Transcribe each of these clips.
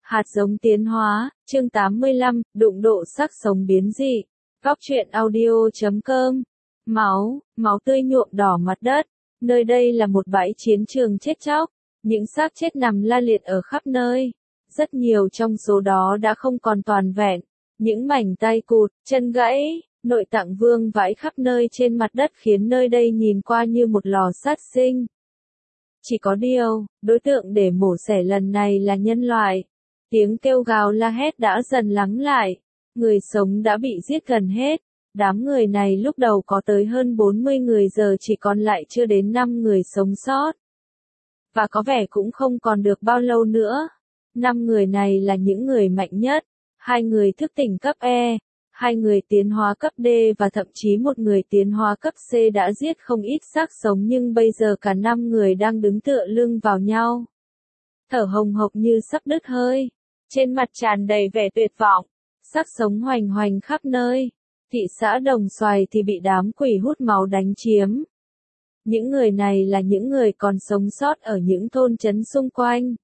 Hạt giống tiến hóa, chương 85, đụng độ xác sống biến dị. Góc truyện audio.com. Máu tươi nhuộm đỏ mặt đất. Nơi đây là một bãi chiến trường chết chóc. Những xác chết nằm la liệt ở khắp nơi. Rất nhiều trong số đó đã không còn toàn vẹn. Những mảnh tay cụt, chân gãy, nội tạng vương vãi khắp nơi trên mặt đất khiến nơi đây nhìn qua như một lò sát sinh. Chỉ có điều, đối tượng để mổ xẻ lần này là nhân loại. Tiếng kêu gào la hét đã dần lắng lại. Người sống đã bị giết gần hết. Đám người này lúc đầu có tới hơn 40 người, giờ chỉ còn lại chưa đến 5 người sống sót. Và có vẻ cũng không còn được bao lâu nữa. 5 người này là những người mạnh nhất. 2 người thức tỉnh cấp E, 2 người tiến hóa cấp D và thậm chí một người tiến hóa cấp C đã giết không ít xác sống, nhưng bây giờ cả 5 người đang đứng tựa lưng vào nhau. Thở hồng hộc như sắp đứt hơi. Trên mặt tràn đầy vẻ tuyệt vọng. Xác sống hoành hoành khắp nơi. Thị xã Đồng Xoài thì bị đám quỷ hút máu đánh chiếm. Những người này là những người còn sống sót ở những thôn trấn xung quanh.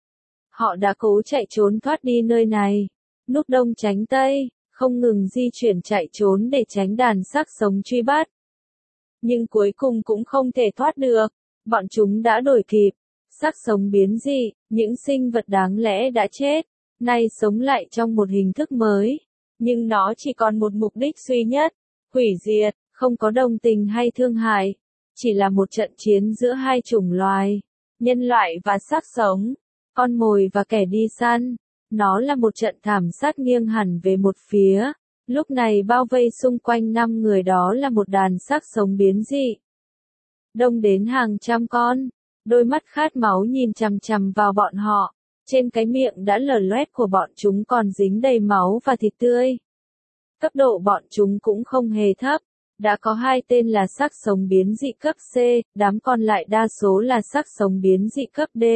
Họ đã cố chạy trốn thoát đi nơi này. Núp đông tránh tây, không ngừng di chuyển chạy trốn để tránh đàn xác sống truy bắt. Nhưng cuối cùng cũng không thể thoát được. Bọn chúng đã đuổi kịp. Xác sống biến dị, những sinh vật đáng lẽ đã chết, nay sống lại trong một hình thức mới. Nhưng nó chỉ còn một mục đích duy nhất, hủy diệt, không có đồng tình hay thương hại. Chỉ là một trận chiến giữa hai chủng loài, nhân loại và xác sống, con mồi và kẻ đi săn. Nó là một trận thảm sát nghiêng hẳn về một phía. Lúc này bao vây xung quanh 5 người đó là một đàn xác sống biến dị. Đông đến hàng trăm con. Đôi mắt khát máu nhìn chằm chằm vào bọn họ. Trên cái miệng đã lở loét của bọn chúng còn dính đầy máu và thịt tươi. Cấp độ bọn chúng cũng không hề thấp. Đã có 2 tên là xác sống biến dị cấp C, đám còn lại đa số là xác sống biến dị cấp D,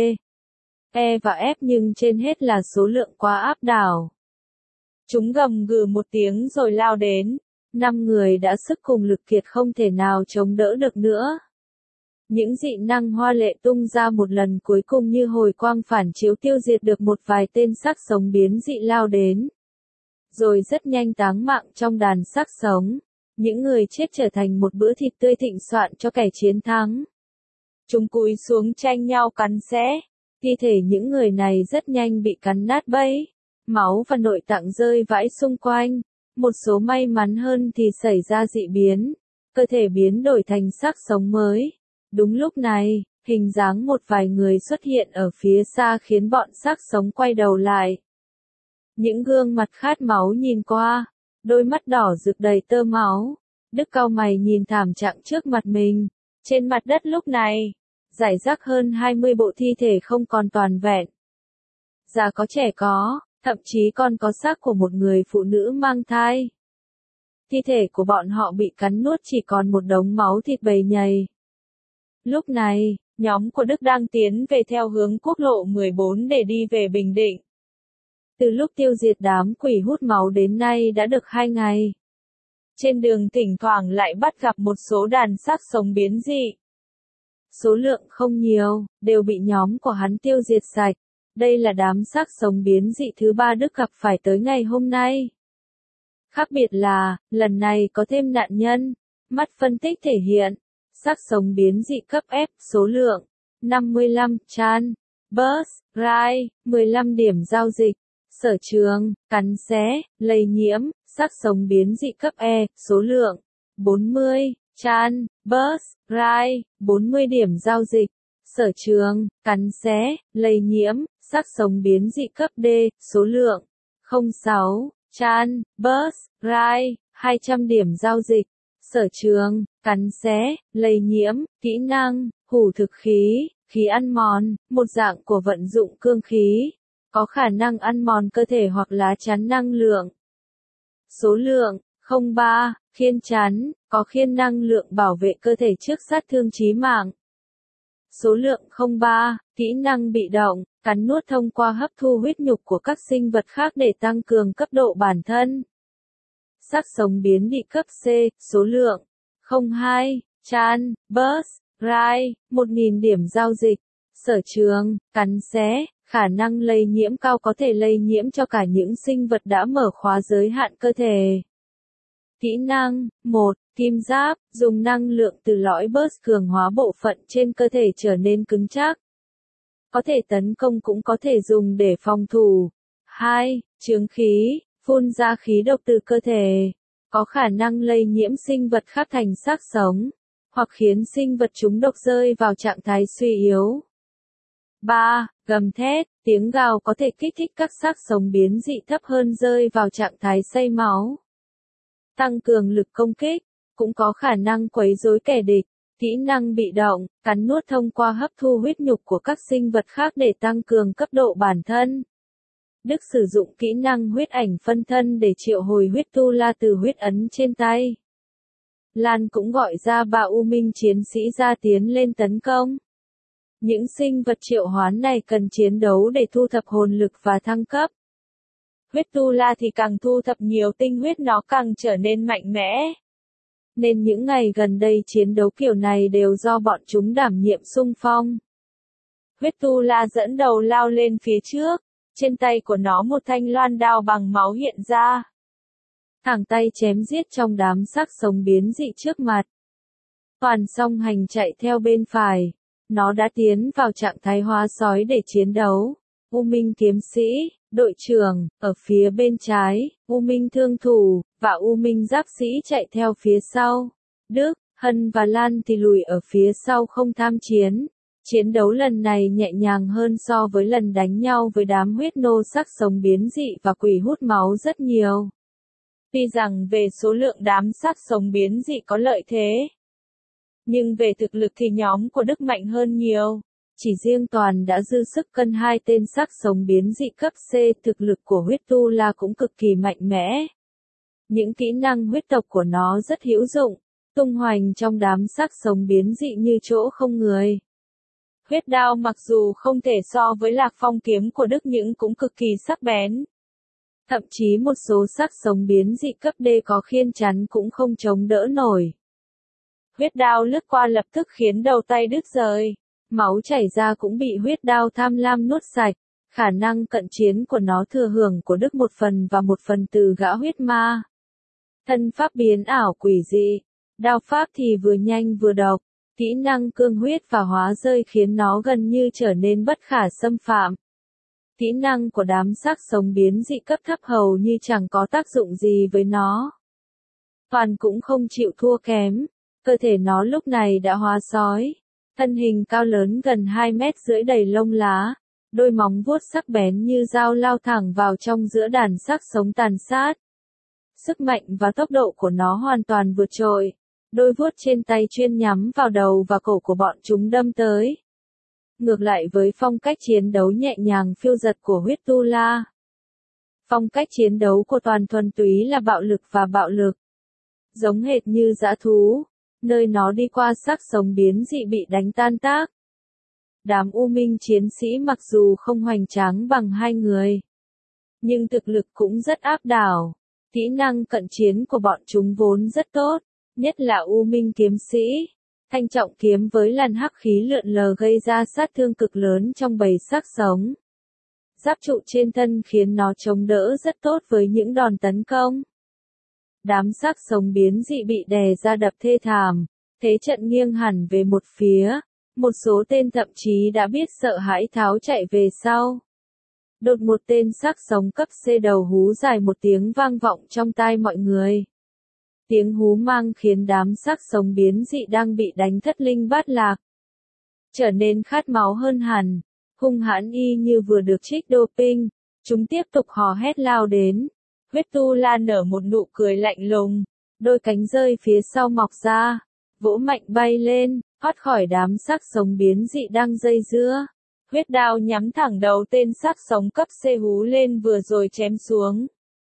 E và F, nhưng trên hết là số lượng quá áp đảo. Chúng gầm gừ một tiếng rồi lao đến. 5 người đã sức cùng lực kiệt không thể nào chống đỡ được nữa. Những dị năng hoa lệ tung ra một lần cuối cùng như hồi quang phản chiếu, tiêu diệt được một vài tên xác sống biến dị lao đến. Rồi rất nhanh táng mạng trong đàn xác sống. Những người chết trở thành một bữa thịt tươi thịnh soạn cho kẻ chiến thắng. Chúng cúi xuống tranh nhau cắn xé. Thi thể những người này rất nhanh bị cắn nát bấy. Máu và nội tạng rơi vãi xung quanh. Một số may mắn hơn thì xảy ra dị biến. Cơ thể biến đổi thành xác sống mới. Đúng lúc này, hình dáng một vài người xuất hiện ở phía xa khiến bọn xác sống quay đầu lại. Những gương mặt khát máu nhìn qua, đôi mắt đỏ rực đầy tơ máu. Đức cau mày nhìn thảm trạng trước mặt mình. Trên mặt đất lúc này, rải rác hơn 20 bộ thi thể không còn toàn vẹn. Già có trẻ có, thậm chí còn có xác của một người phụ nữ mang thai. Thi thể của bọn họ bị cắn nuốt chỉ còn một đống máu thịt bầy nhầy. Lúc này, nhóm của Đức đang tiến về theo hướng quốc lộ 14 để đi về Bình Định. Từ lúc tiêu diệt đám quỷ hút máu đến nay đã được 2 ngày. Trên đường thỉnh thoảng lại bắt gặp một số đàn xác sống biến dị. Số lượng không nhiều, đều bị nhóm của hắn tiêu diệt sạch. Đây là đám xác sống biến dị thứ 3 Đức gặp phải tới ngày hôm nay. Khác biệt là, lần này có thêm nạn nhân. Mắt phân tích thể hiện. Xác sống biến dị cấp F, số lượng 55, Chan, Bus, Rai, 15 điểm giao dịch. Sở trường, cắn xé, lây nhiễm. Xác sống biến dị cấp E, số lượng 40, Chan, Bus, Rai, 40 điểm giao dịch. Sở trường, cắn xé, lây nhiễm. Xác sống biến dị cấp D, số lượng 06, Chan, Bus, Rai, 200 điểm giao dịch. Sở trường, cắn xé, lây nhiễm. Kỹ năng, hủ thực khí, khí ăn mòn, một dạng của vận dụng cương khí. Có khả năng ăn mòn cơ thể hoặc lá chắn năng lượng. Số lượng, 03, khiên chắn, có khiên năng lượng bảo vệ cơ thể trước sát thương chí mạng. Số lượng 03, kỹ năng bị động, cắn nuốt thông qua hấp thu huyết nhục của các sinh vật khác để tăng cường cấp độ bản thân. Xác sống biến dị cấp C, số lượng 02, Chan, Bus, Rai, 1000 điểm giao dịch. Sở trường, cắn xé, Khả năng lây nhiễm cao có thể lây nhiễm cho cả những sinh vật đã mở khóa giới hạn cơ thể. Kỹ năng 1. Kim giáp, dùng năng lượng từ lõi burst cường hóa bộ phận trên cơ thể trở nên cứng chắc. Có thể tấn công cũng có thể dùng để phòng thủ. 2. Chướng khí, phun ra khí độc từ cơ thể. Có khả năng lây nhiễm sinh vật khác thành xác sống, hoặc khiến sinh vật chúng độc rơi vào trạng thái suy yếu. 3. Gầm thét, tiếng gào có thể kích thích các xác sống biến dị thấp hơn rơi vào trạng thái say máu. Tăng cường lực công kích, cũng có khả năng quấy rối kẻ địch. Kỹ năng bị động, cắn nuốt thông qua hấp thu huyết nhục của các sinh vật khác để tăng cường cấp độ bản thân. Đức sử dụng kỹ năng huyết ảnh phân thân để triệu hồi huyết tu la từ huyết ấn trên tay. Lan cũng gọi ra 3 U Minh chiến sĩ ra tiến lên tấn công. Những sinh vật triệu hoán này cần chiến đấu để thu thập hồn lực và thăng cấp. Huyết tu la thì càng thu thập nhiều tinh huyết nó càng trở nên mạnh mẽ. Nên những ngày gần đây chiến đấu kiểu này đều do bọn chúng đảm nhiệm xung phong. Huyết tu la dẫn đầu lao lên phía trước, trên tay của nó một thanh loan đao bằng máu hiện ra. Thẳng tay chém giết trong đám xác sống biến dị trước mặt. Toàn song hành chạy theo bên phải, nó đã tiến vào trạng thái hóa sói để chiến đấu. U Minh kiếm sĩ, đội trưởng, ở phía bên trái, U Minh thương thủ, và U Minh giáp sĩ chạy theo phía sau. Đức, Hân và Lan thì lùi ở phía sau không tham chiến. Chiến đấu lần này nhẹ nhàng hơn so với lần đánh nhau với đám huyết nô xác sống biến dị và quỷ hút máu rất nhiều. Tuy rằng về số lượng đám xác sống biến dị có lợi thế, nhưng về thực lực thì nhóm của Đức mạnh hơn nhiều. Chỉ riêng Toàn đã dư sức cân 2 tên xác sống biến dị cấp C, thực lực của huyết tu la cũng cực kỳ mạnh mẽ. Những kỹ năng huyết tộc của nó rất hữu dụng, tung hoành trong đám xác sống biến dị như chỗ không người. Huyết đao mặc dù không thể so với Lạc Phong kiếm của Đức nhưng cũng cực kỳ sắc bén. Thậm chí một số xác sống biến dị cấp D có khiên chắn cũng không chống đỡ nổi. Huyết đao lướt qua lập tức khiến đầu tay đứt rời. Máu chảy ra cũng bị huyết đao tham lam nuốt sạch. Khả năng cận chiến của nó thừa hưởng của Đức một phần và một phần từ gã huyết ma. Thân pháp biến ảo quỷ dị. Đao pháp thì vừa nhanh vừa độc. Kỹ năng cương huyết và hóa rơi khiến nó gần như trở nên bất khả xâm phạm. Kỹ năng của đám xác sống biến dị cấp thấp hầu như chẳng có tác dụng gì với nó. Toàn cũng không chịu thua kém. Cơ thể nó lúc này đã hóa sói. Thân hình cao lớn gần 2 mét rưỡi đầy lông lá. Đôi móng vuốt sắc bén như dao lao thẳng vào trong giữa đàn xác sống tàn sát. Sức mạnh và tốc độ của nó hoàn toàn vượt trội. Đôi vuốt trên tay chuyên nhắm vào đầu và cổ của bọn chúng đâm tới. Ngược lại với phong cách chiến đấu nhẹ nhàng phiêu dật của huyết tu la. Phong cách chiến đấu của Toàn thuần túy là bạo lực và bạo lực. Giống hệt như dã thú, nơi nó đi qua xác sống biến dị bị đánh tan tác. Đám U Minh chiến sĩ mặc dù không hoành tráng bằng hai người, nhưng thực lực cũng rất áp đảo. Kỹ năng cận chiến của bọn chúng vốn rất tốt, nhất là U Minh kiếm sĩ. Thanh trọng kiếm với làn hắc khí lượn lờ gây ra sát thương cực lớn trong bầy xác sống. Giáp trụ trên thân khiến nó chống đỡ rất tốt với những đòn tấn công. Đám xác sống biến dị bị đè ra đập thê thảm, thế trận nghiêng hẳn về một phía. Một số tên thậm chí đã biết sợ hãi tháo chạy về sau. Đột một tên xác sống cấp C đầu hú dài một tiếng vang vọng trong tai mọi người. Tiếng hú mang khiến đám xác sống biến dị đang bị đánh thất linh bát lạc trở nên khát máu hơn hẳn, hung hãn y như vừa được trích doping. Chúng tiếp tục hò hét lao đến. Huyết tu la nở một nụ cười lạnh lùng, đôi cánh rơi phía sau mọc ra, vỗ mạnh bay lên, thoát khỏi đám xác sống biến dị đang dây dưa. Huyết đao nhắm thẳng đầu tên xác sống cấp C hú lên vừa rồi chém xuống.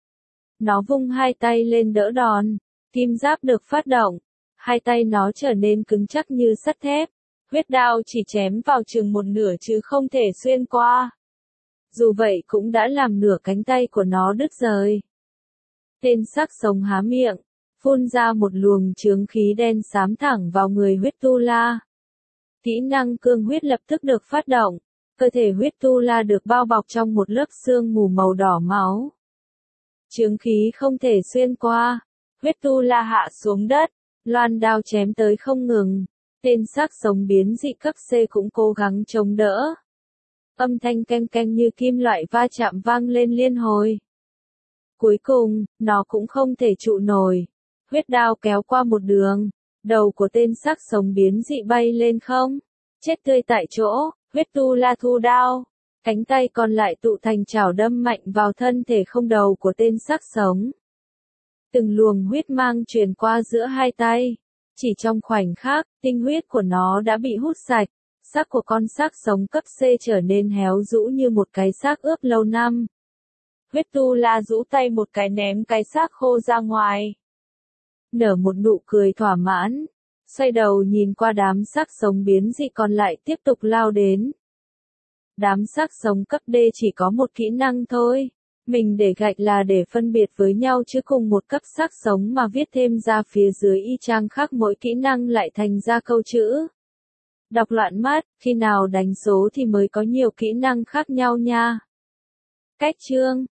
Nó vung hai tay lên đỡ đòn. Kim giáp được phát động, hai tay nó trở nên cứng chắc như sắt thép. Huyết đao chỉ chém vào chừng một nửa chứ không thể xuyên qua. Dù vậy cũng đã làm nửa cánh tay của nó đứt rời. Tên xác sống há miệng, phun ra một luồng chướng khí đen xám thẳng vào người huyết tu la. Kỹ năng cương huyết lập tức được phát động, cơ thể huyết tu la được bao bọc trong một lớp sương mù màu đỏ máu. Chướng khí không thể xuyên qua, huyết tu la hạ xuống đất, loan đao chém tới không ngừng, tên xác sống biến dị cấp C cũng cố gắng chống đỡ. Âm thanh ceng ceng như kim loại va chạm vang lên liên hồi. Cuối cùng, nó cũng không thể trụ nổi. Huyết đao kéo qua một đường, đầu của tên xác sống biến dị bay lên không, chết tươi tại chỗ, huyết tu la thu đao, cánh tay còn lại tụ thành chảo đâm mạnh vào thân thể không đầu của tên xác sống. Từng luồng huyết mang truyền qua giữa hai tay, chỉ trong khoảnh khắc, tinh huyết của nó đã bị hút sạch, xác của con xác sống cấp C trở nên héo rũ như một cái xác ướp lâu năm. Huyết tu la rũ tay một cái ném cái xác khô ra ngoài. Nở một nụ cười thỏa mãn, xoay đầu nhìn qua đám xác sống biến dị còn lại tiếp tục lao đến. Đám xác sống cấp D chỉ có một kỹ năng thôi. Mình để gạch là để phân biệt với nhau chứ cùng một cấp xác sống mà viết thêm ra phía dưới y chang khác mỗi kỹ năng lại thành ra câu chữ. Đọc loạn mắt, khi nào đánh số thì mới có nhiều kỹ năng khác nhau nha. Cách chương